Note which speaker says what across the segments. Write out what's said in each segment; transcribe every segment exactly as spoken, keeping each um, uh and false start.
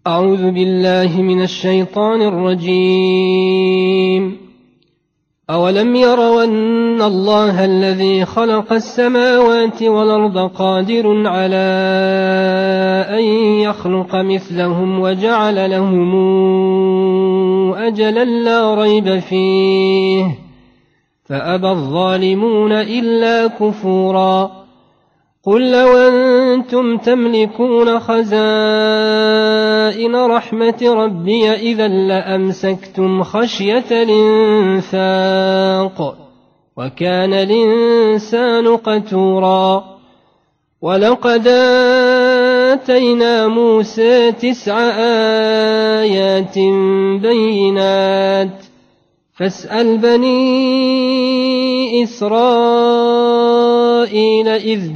Speaker 1: أعوذ بالله من الشيطان الرجيم. أولم يروا أن الله الذي خلق السماوات والأرض قادر على أن يخلق مثلهم وجعل لهم أجلا لا ريب فيه فأبى الظالمون إلا كفورا. قل لو أنتم تملكون خزائن رحمة ربي إذا لأمسكتم خشية الإنفاق وكان الإنسان قتورا. ولقد آتينا موسى تسع آيات بينات فاسأل بني إسرائيل إذ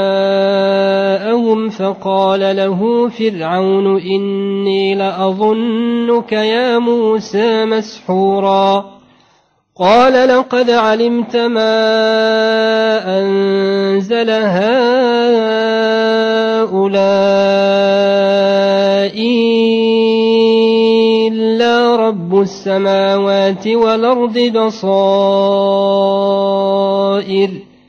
Speaker 1: جاءهم فقال له فرعون إني لأظنك يا موسى مسحورا. قال لقد علمت ما أنزل هؤلاء إلا رب السماوات والأرض بصائر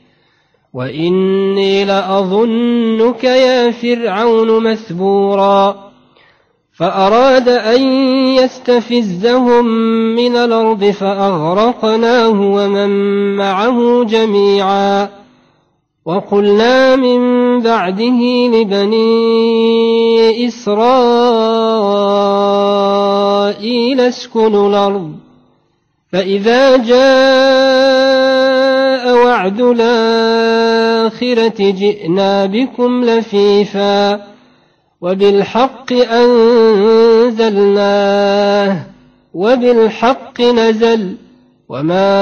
Speaker 1: وإني لأظنك يا فرعون مثبورا. فأراد أن يستفزهم من الأرض فأغرقناه ومن معه جميعا. وقلنا من بعده لبني إسرائيل اسكنوا الأرض فإذا جاء وعد الآخرة جئنا بكم لفيفا وبالحق أنزلناه وبالحق نزل وما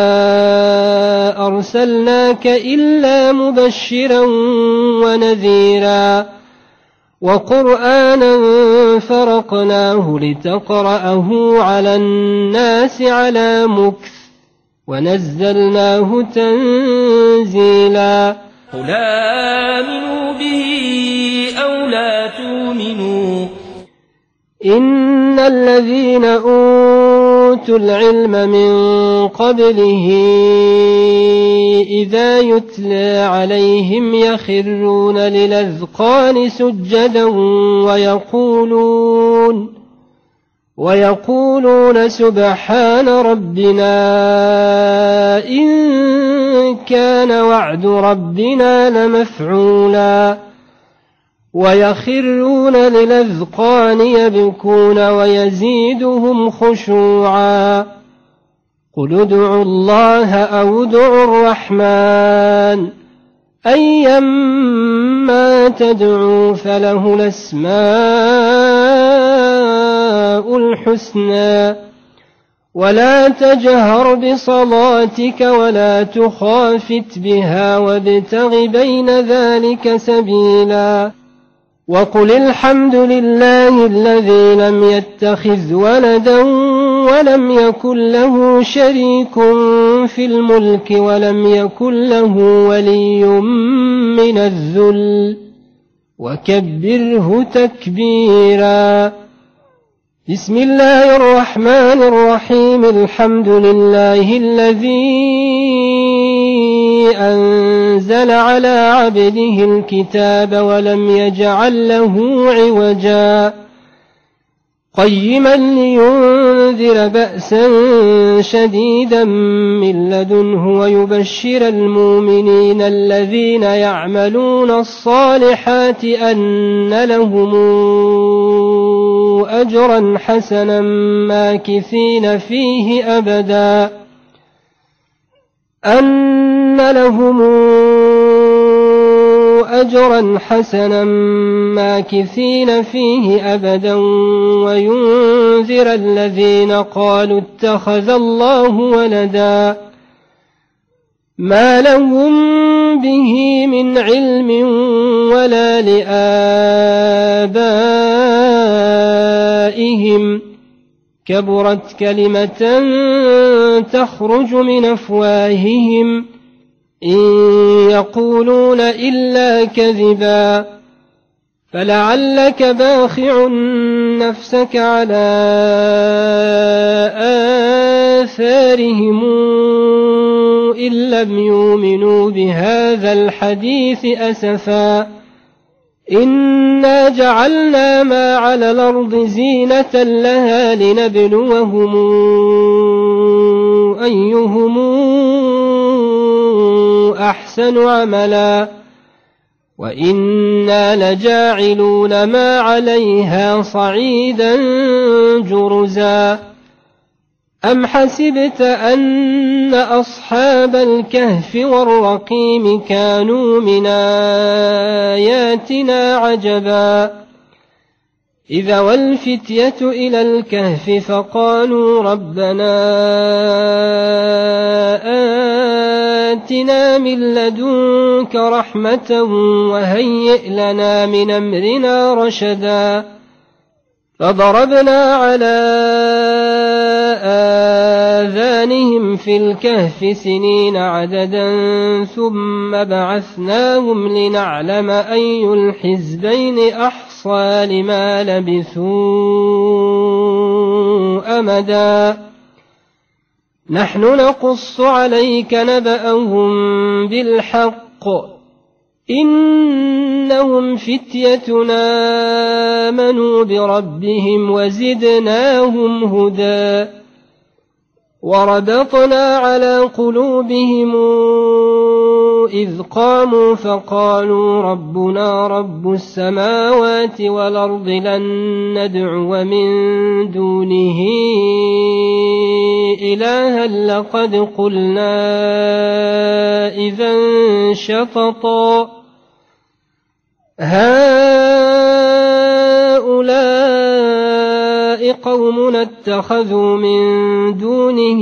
Speaker 1: أرسلناك إلا مبشرا ونذيرا. وقرآنا فرقناه لتقرأه على الناس على مكث ونزلناه تنزيلا.
Speaker 2: قل آمنوا به أو لا تؤمنوا
Speaker 1: إن الذين أوتوا العلم من قبله إذا يتلى عليهم يخرون للأذقان سجدا ويقولون ويقولون سبحان ربنا إن كان وعد ربنا لمفعولا. ويخرون للأذقان يبكون ويزيدهم خشوعا. قل ادعوا الله أو ادعوا الرحمن أيما تدعوا فله الأسماء الحسنى. ولا تجهر بصلاتك ولا تخافت بها وابتغ بين ذلك سبيلا. وقل الحمد لله الذي لم يتخذ ولدا ولم يكن له شريك في الملك ولم يكن له ولي من الذل وكبره تكبيرا. بسم الله الرحمن الرحيم. الحمد لله الذي أنزل على عبده الكتاب ولم يجعل له عوجا قيما لينذر بأسا شديدا من لدنه ويبشر المؤمنين الذين يعملون الصالحات أن لهم أجرا حسنا ماكثين فيه أبدا أن لهم أجرا حسنا ماكثين فيه أبدا وينذر الذين قالوا اتخذ الله ولدا ما لهم به من علم ولا لآبائهم كبرت كلمة تخرج من أفواههم إن يقولون إلا كذبا فلعلك باخع نفسك على آثارهم إن لم يؤمنوا بهذا الحديث أسفا إنا جعلنا ما على الأرض زينة لها لنبلوهم أيهم أحسن عملا وإنا لجاعلون ما عليها صعيدا جرزا أم حسبت أن أصحاب الكهف والرقيم كانوا من آياتنا عجبا إذا والفتية إلى الكهف فقالوا ربنا آتنا من لدنك رحمة وهيئ لنا من أمرنا رشدا فضربنا على آذانهم في الكهف سنين عددا ثم بعثناهم لنعلم أي الحزبين أحصى لما لبثوا أمدا نحن نقص عليك نبأهم بالحق إنهم فتيتنا آمنوا بربهم وزدناهم هدى وربطنا على قلوبهم إذ قاموا فقالوا ربنا رب السماوات والأرض لن ندعو من دونه إلها لقد قلنا إذا شططا هؤلاء قومنا اتخذوا من دونه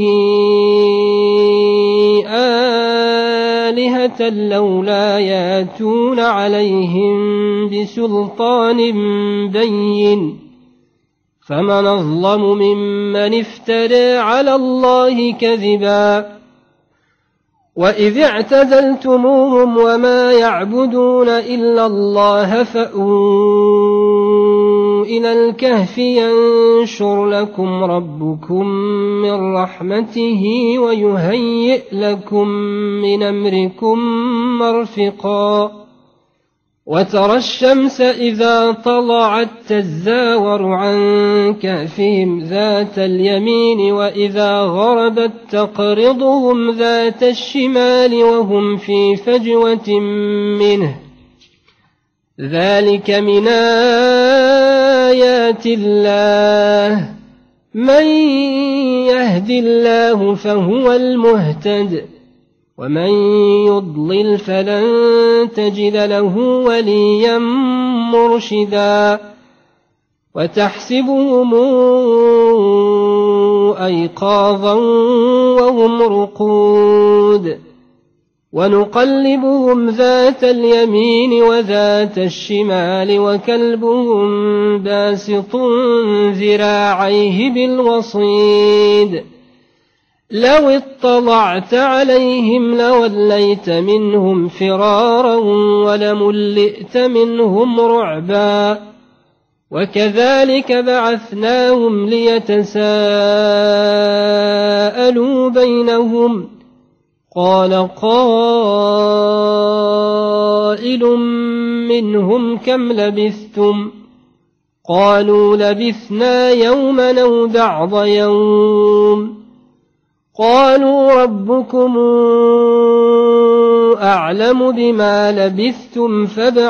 Speaker 1: آلهة لولا ياتون عليهم بسلطان بين فمن أظلم ممن افترى على الله كذبا وإذ اعتزلتموهم وما يعبدون إلا الله فأووا إلى الكهف ينشر لكم ربكم من رحمته ويهيئ لكم من أمركم مرفقا وترى الشمس إذا طلعت تزاور عن كهفهم ذات اليمين وإذا غربت تقرضهم ذات الشمال وهم في فجوة منه ذلك من آيات الله من يهد الله فهو المهتد ومن يضلل فلن تجد له وليا مرشدا وتحسبهم أيقاظا وهم رقود ونقلبهم ذات اليمين وذات الشمال وكلبهم باسط ذراعيه بالوصيد لو اطلعت عليهم لوليت منهم فرارا ولملئت منهم رعبا وكذلك بعثناهم ليتساءلوا بينهم قال قائل منهم كم لبثتم قالوا لبثنا يوما أو بعض يوم قالوا ربكم أعلم بما لبثتم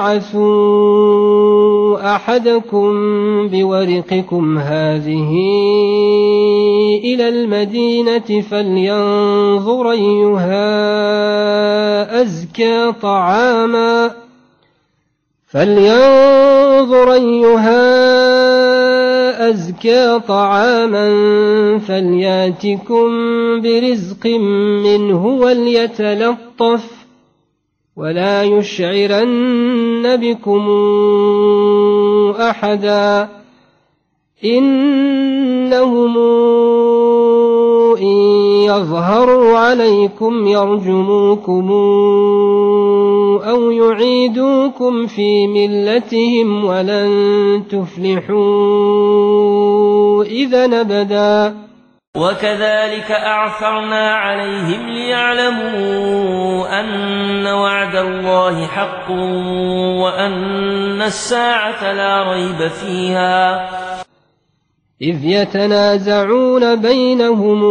Speaker 1: فابعثوا أحدكم بورقكم هذه إلى المدينة فلينظر أيها أزكى طعاما فلينظر أيها أزكى طعاما فلياتكم برزق منه وليتلطف ولا يشعرن بكم أحدا إنهم إن يظهروا عليكم يرجموكم أو يعيدوكم في ملتهم ولن تفلحوا إذا أبدا
Speaker 2: وكذلك أعثرنا عليهم ليعلموا أن وعد الله حق وأن الساعة لا ريب فيها
Speaker 1: إذ يتنازعون بينهم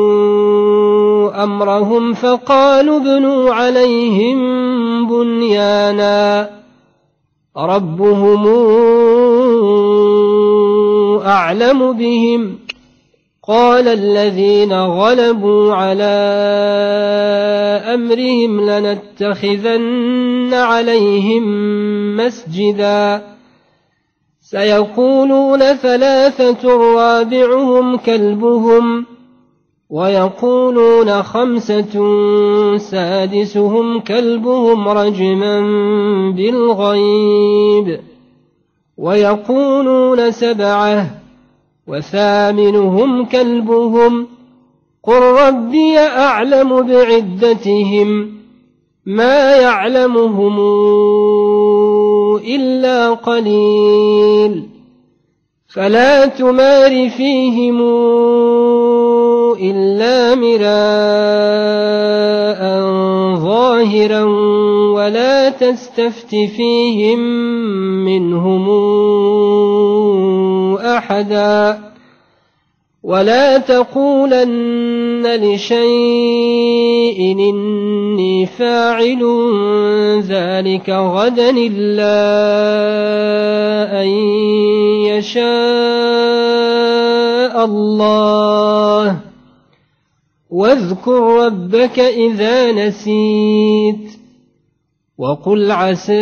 Speaker 1: أمرهم فقالوا ابنوا عليهم بنيانا ربهم أعلم بهم قال الذين غلبوا على أمرهم لنتخذن عليهم مسجدا سيقولون ثلاثة رابعهم كلبهم ويقولون خمسة سادسهم كلبهم رجما بالغيب ويقولون سبعة وثامنهم كلبهم قل ربي أعلم بعدتهم ما يعلمهم إلا قليل فلا تمار فيهم إلا مراء ظاهرا ولا تستفت فيهم منهم أحدا ولا تقولن لشيء إني فاعل ذلك غدا إلا أن يشاء الله واذكر ربك إذا نسيت وقل عسى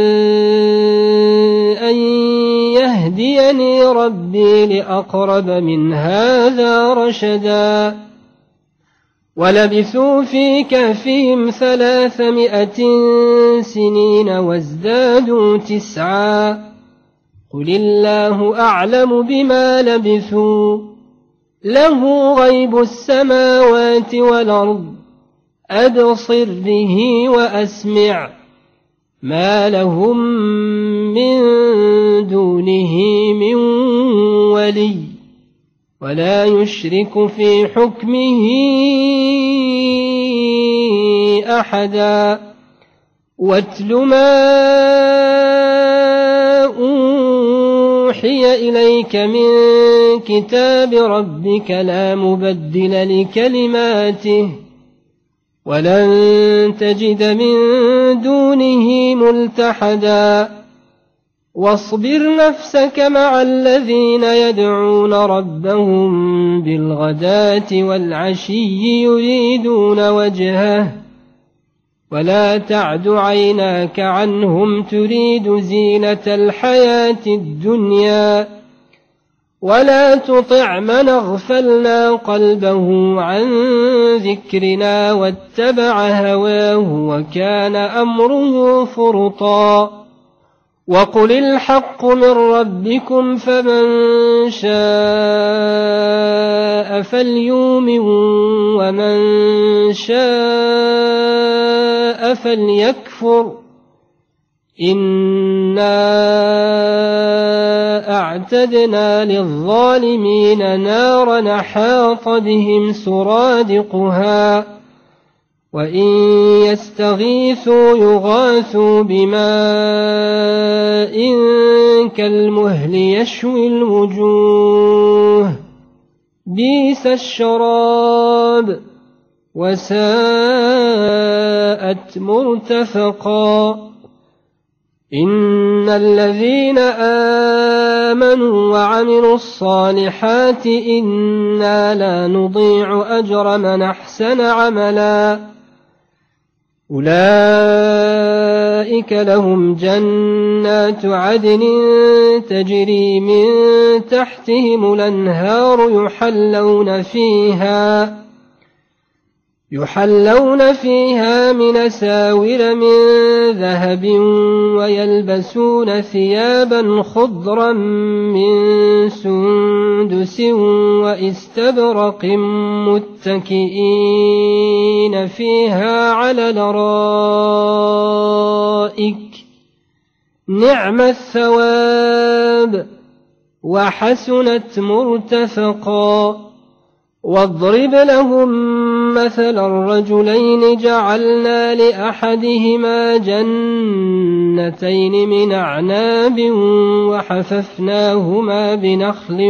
Speaker 1: أن يهديني ربي لأقرب من هذا رشدا ولبثوا في كهفهم ثلاثمائة سنين وازدادوا تسعا قل الله أعلم بما لبثوا له غيب السماوات والأرض أبصر به وأسمع ما لهم من دونه من ولي ولا يشرك في حكمه أحدا واتل ما أوحي إليك من كتاب ربك لا مبدل لكلماته ولن تجد من دونه ملتحدا واصبر نفسك مع الذين يدعون ربهم بالغداة والعشي يريدون وجهه ولا تعد عيناك عنهم تريد زينة الحياة الدنيا ولا تطع من اغفلنا قلبه عن ذكرنا واتبع هواه وكان أمره فرطا وقل الحق من ربكم فمن شاء فليؤمن ومن شاء فليكفر إنا أعتدنا للظالمين نارا أحاط بهم سرادقها وإن يستغيثوا يغاثوا بماء كالمهل يشوي الوجوه بئس الشراب وساءت مرتفقا إن الذين آمنوا وعملوا الصالحات إنا لا نضيع أجر من أحسن عملا أولئك لهم جنات عدن تجري من تحتهم الأنهار يحلون فيها يحلون فيها من أساور من ذهب ويلبسون ثيابا خضرا من سندس سندس وإستبرق متكئين فيها على الأرائك نعم الثواب وحسنت مرتفقا واضرب لهم مثل الرجلين جعلنا لأحدهما جنتين من أعناب وحففناهما بنخل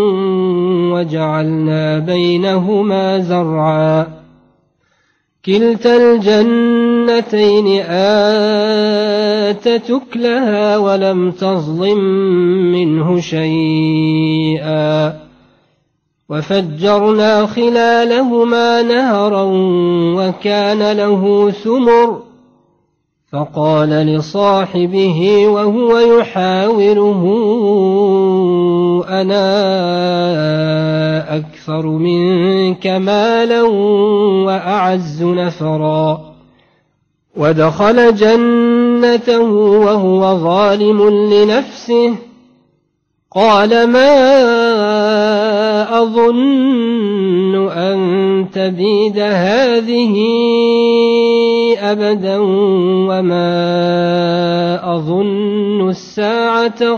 Speaker 1: وجعلنا بينهما زرعا كلتا الجنتين آتت أكلها ولم تظلم منه شيئا وفجرنا خلالهما نهرا وكان له ثمر فقال لصاحبه وهو يحاوره أنا أكثر منك مالا وأعز نفرا ودخل جنته وهو ظالم لنفسه قال ما أظن أن تبيد هذه أبدا وما أظن الساعة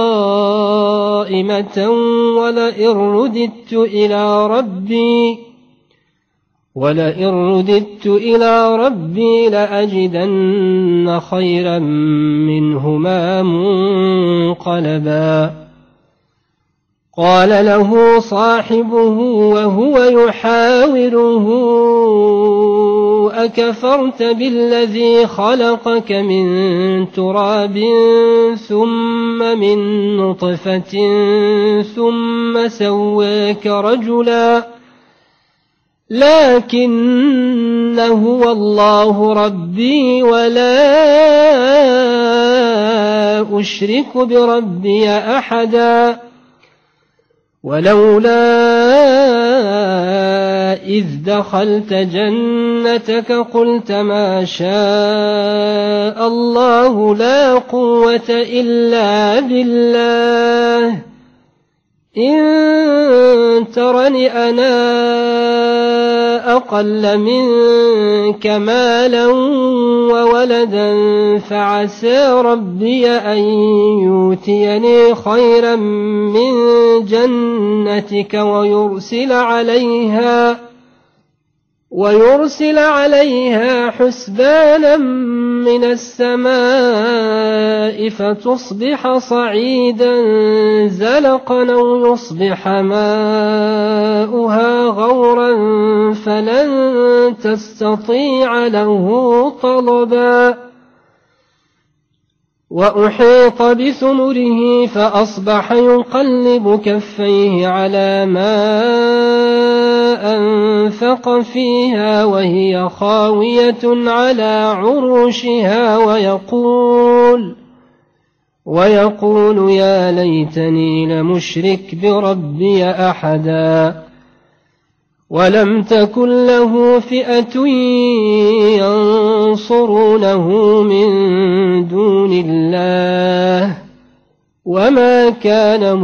Speaker 1: قائمة ولئن رددت إلى ربي ولئن رددت إلى ربي لأجدن خيرا منهما منقلبا قال له صاحبه وهو يحاوره أكفرت بالذي خلقك من تراب ثم من نطفة ثم سواك رجلا لكن هو الله ربي ولا أشرك بربي أحدا ولولا إذ دخلت جنتك قلت ما شاء الله لا قوة إلا بالله إن ترني أنا أقل منك مالا وولدا فعسى ربي أن يؤتيني خيرا من جنتك ويرسل عليها ويرسل عليها حسبانا من السماء فتصبح صعيدا زلقا أو يصبح ماؤها غورا فلن تستطيع له طلبا وأحيط بثمره فأصبح يقلب كفيه على ما أنفق فيها وهي خاوية على عروشها ويقول ويقول يا ليتني لمشرك بربي أحدا ولم تكن له فئة ينصرونه من دون الله وما كان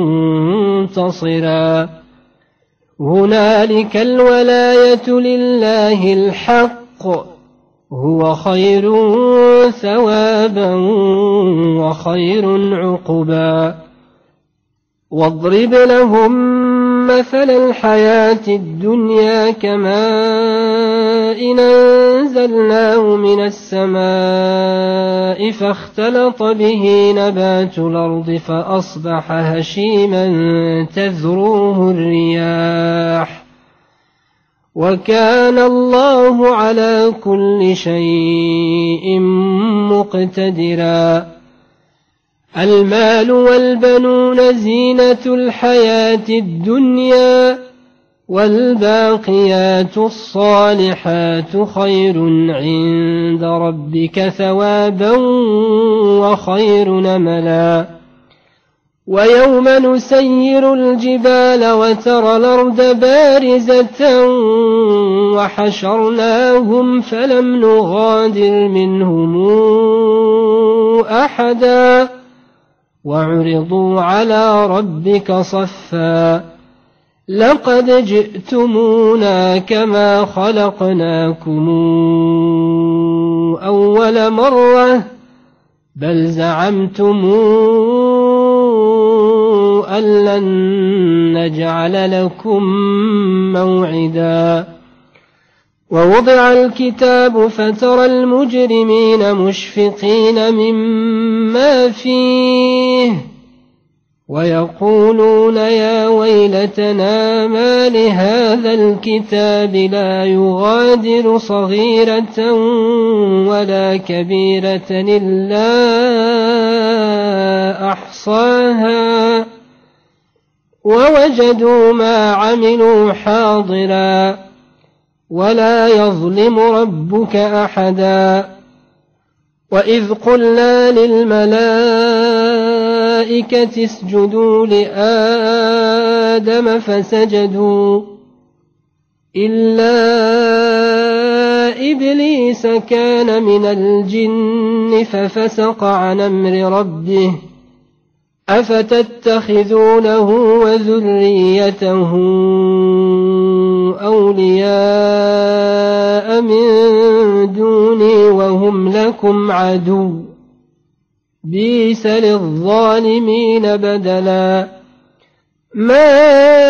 Speaker 1: منتصرا هنالك الولاية لله الحق هو خير ثوابا وخير عقبا واضرب لهم مثل الحياة الدنيا كماء أنزلناه من السماء فاختلط به نبات الأرض فأصبح هشيما تذروه الرياح وكان الله على كل شيء مقتدرا المال والبنون زينة الحياة الدنيا والباقيات الصالحات خير عند ربك ثوابا وخير نملا ويوم نسير الجبال وترى الأرض بارزة وحشرناهم فلم نغادر منهم أحدا وعرضوا على ربك صفا لقد جئتمونا كما خلقناكم أول مرة بل زعمتم أن لن نجعل لكم موعدا ووضع الكتاب فترى المجرمين مشفقين مما فيه ويقولون يا ويلتنا ما لهذا الكتاب لا يغادر صغيرة ولا كبيرة إلا أحصاها ووجدوا ما عملوا حاضرا ولا يظلم ربك أحدا وإذ قلنا للملائكة اسجدوا لآدم فسجدوا إلا إبليس كان من الجن ففسق عن أمر ربه أفتتخذونه وذريته أولياء من دوني وهم لكم عدو بئس للظالمين بدلا ما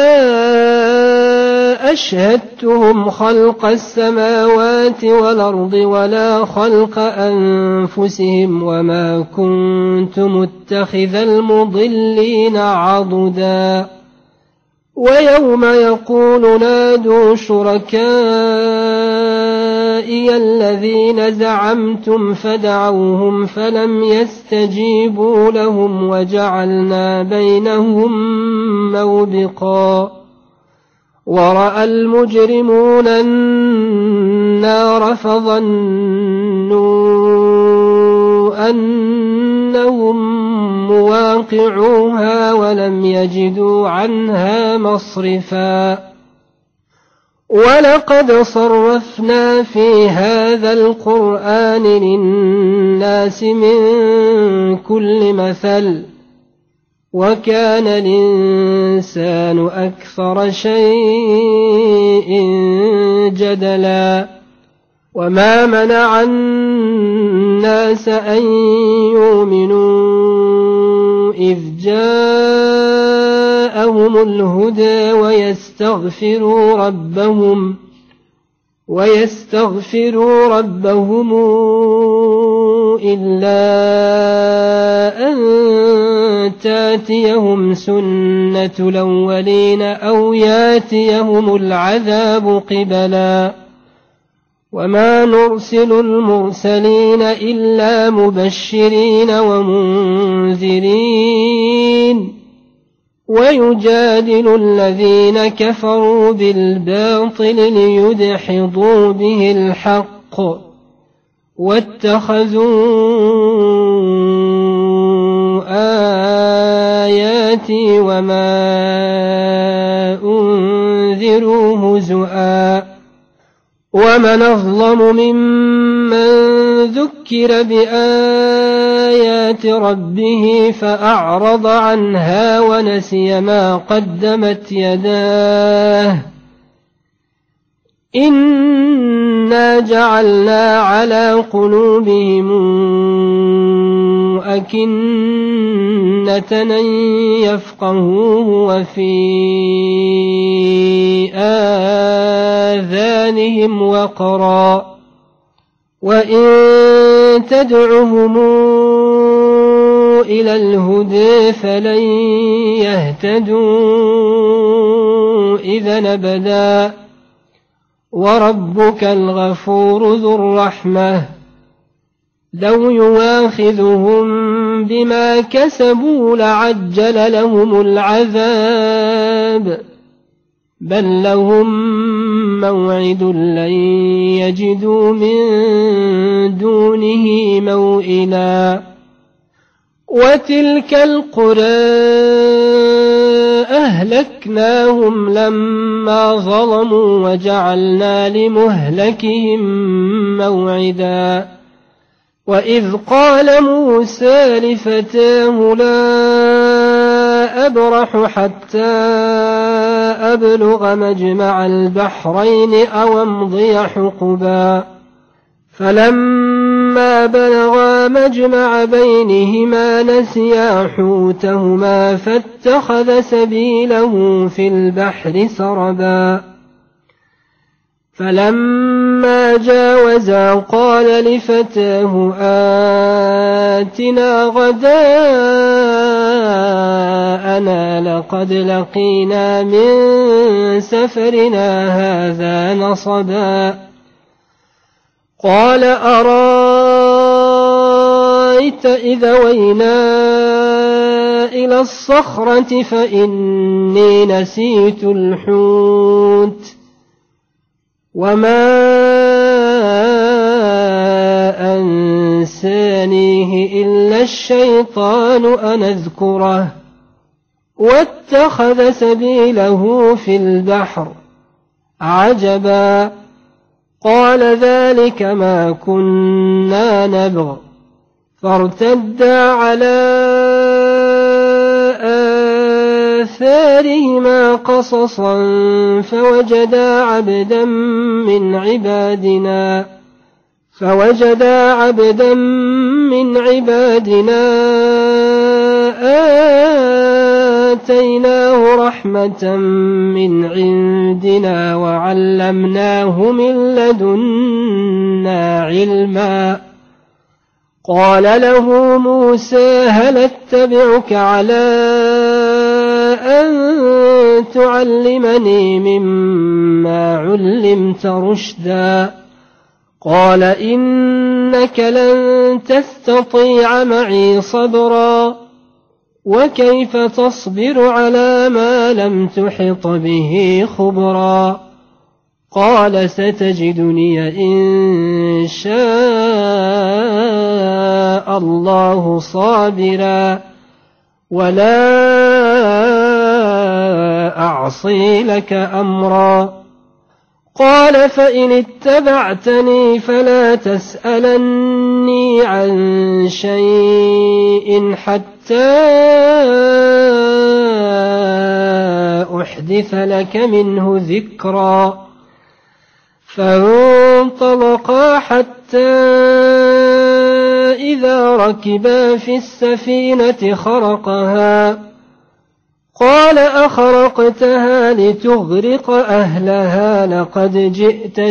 Speaker 1: أشهدتهم خلق السماوات والأرض ولا خلق أنفسهم وما كنت متخذ المضلين عضدا ويوم يقول نادوا شركائي الذين زعمتم فدعوهم فلم يستجيبوا لهم وجعلنا بينهم موبقا ورأى المجرمون النار فظنوا أنهم مواقعوها ولم يجدوا عنها مصرفا ولقد صرفنا في هذا القرآن للناس من كل مثل وكان الإنسان أكثر شيء جدلا وما منع الناس أن يؤمنوا إذ جاءهم الهدى ويستغفروا ربهم ويستغفروا ربهم إلا أن تاتيهم سنة الأولين أو ياتيهم العذاب قبلا وما نرسل المرسلين إلا مبشرين ومنذرين ويجادل الذين كفروا بالباطل ليدحضوا به الحق واتخذوا آياتي وما أنذروا هزؤا ومن أظلم ممن ذكر بآيات ربه فأعرض عنها ونسي ما قدمت يداه إنا جعلنا على قلوبهم أكنة أن يفقهوه وفي آذانهم وقرا وإن تدعهم إلى الهدى فلن يهتدوا إذا أبدا وربك الغفور ذو الرحمة لو يواخذهم بما كسبوا لعجل لهم العذاب بل لهم موعد لن يجدوا من دونه موئلا وتلك القرى أهلكناهم لما ظلموا وجعلنا لمهلكهم موعدا وإذ قال موسى لفتاه لا أبرح حتى أبلغ مجمع البحرين أو أمضي حقبا فلما بلغا مجمع بينهما نسيا حوتهما فاتخذ سبيله في البحر سربا فلما جاوزا قال لفتاه آتنا غداءنا لقد لقينا من سفرنا هذا نصبا قال أرأيت إذا وينا إلى الصخرة فإني نسيت الحوت وما أنسانيه إلا الشيطان أن أذكره واتخذ سبيله في البحر عجبا قال ذلك ما كنا نبغ فارتدا على آثارهما قصصا فوجدا عبدا من عبادنا فوجدا عبدا من عبادنا آتيناه رحمة من عندنا وعلمناه من لدنا علما قال له موسى هل اتبعك على أن تعلمني مما علمت رشدا قال إنك لن تستطيع معي صبرا وكيف تصبر على ما لم تحط به خبرا قال ستجدني إن شاء الله صابرا ولا أعصي لك أمرا قال فإن اتبعتني فلا تسألني عن شيء حتى أحدث لك منه ذكرا فانطلقا حتى إذا ركبا في السفينة خرقها قال أخرقتها لتغرق أهلها لقد جئت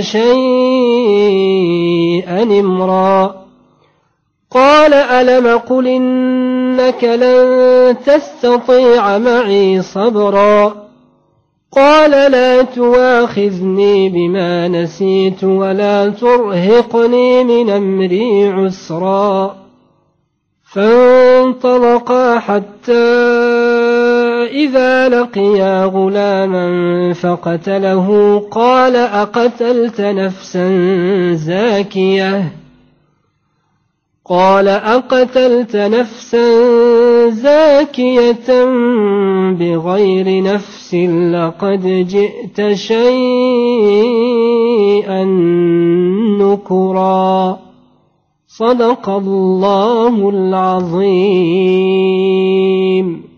Speaker 1: شيئا إمرا قال ألم قل إنك لن تستطيع معي صبرا قال لا تواخذني بما نسيت ولا ترهقني من أمري عسرا فانطلقا حتى إذا لقيا غلاما فقتله قال أقتلت نفسا زاكية قال أقتلت نفسا زاكية بغير نفس لقد جئت شيئا نكرا صدق الله العظيم.